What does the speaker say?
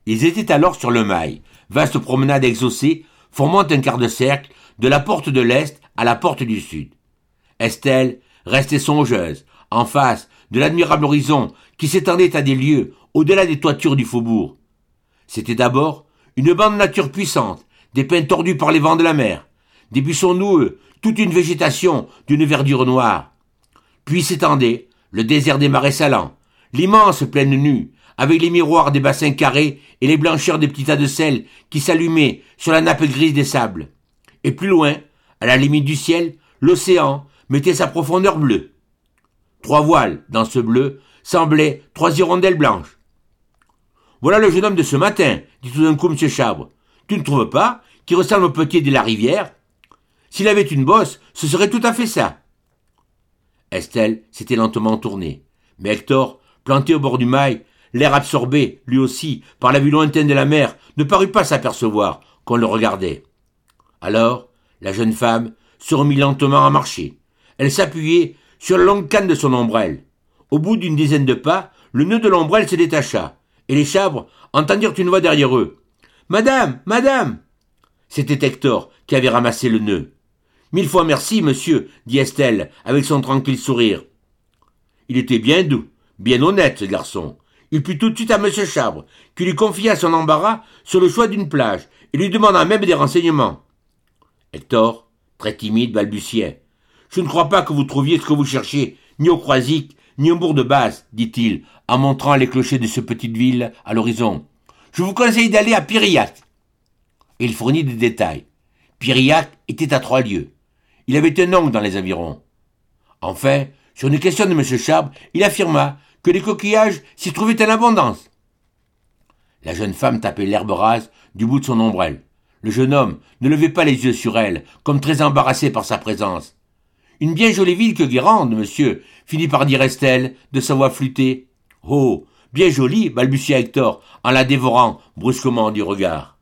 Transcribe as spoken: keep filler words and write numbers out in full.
Ils étaient alors sur le Mail, vaste promenade exhaussée, formant un quart de cercle, de la porte de l'Est à la porte du Sud. Estelle restait songeuse, en face de l'admirable horizon qui s'étendait à des lieues au-delà des toitures du faubourg. C'était d'abord une bande nature puissante, des pins tordus par les vents de la mer, des buissons noueux, toute une végétation d'une verdure noire. Puis s'étendait le désert des marais salants, l'immense plaine nue, avec les miroirs des bassins carrés et les blancheurs des petits tas de sel qui s'allumaient sur la nappe grise des sables. Et plus loin, à la limite du ciel, l'océan mettait sa profondeur bleue. Trois voiles, dans ce bleu, semblaient trois hirondelles blanches. « Voilà le jeune homme de ce matin, dit tout d'un coup M. Chabre. Tu ne trouves pas qu'il ressemble au petit de la rivière? S'il avait une bosse, ce serait tout à fait ça. » Estelle s'était lentement tournée, mais Hector, planté au bord du Mail, l'air absorbé, lui aussi, par la vue lointaine de la mer, ne parut pas s'apercevoir qu'on le regardait. Alors, la jeune femme se remit lentement à marcher. Elle s'appuyait sur la longue canne de son ombrelle. Au bout d'une dizaine de pas, le nœud de l'ombrelle se détacha, et les Chabres entendirent une voix derrière eux. « Madame, madame !» C'était Hector qui avait ramassé le nœud. « Mille fois merci, monsieur, » dit Estelle, avec son tranquille sourire. Il était bien doux, bien honnête, ce garçon. Il plut tout de suite à M. Chabre, qui lui confia son embarras sur le choix d'une plage, et lui demanda même des renseignements. Hector, très timide, balbutiait. « Je ne crois pas que vous trouviez ce que vous cherchiez, ni au Croisic, ni au bourg de Basse, dit-il, en montrant les clochers de cette petite ville à l'horizon. Je vous conseille d'aller à Piriac. » Et il fournit des détails. Piriac était à trois lieues. Il avait un oncle dans les environs. Enfin, sur une question de M. Chabre, il affirma que les coquillages s'y trouvaient en abondance. La jeune femme tapait l'herbe rase du bout de son ombrelle. Le jeune homme ne levait pas les yeux sur elle, comme très embarrassé par sa présence. « Une bien jolie ville que Guérande, monsieur, » finit par dire Estelle, de sa voix flûtée. « Oh, bien jolie, balbutia Hector, en la dévorant brusquement du regard.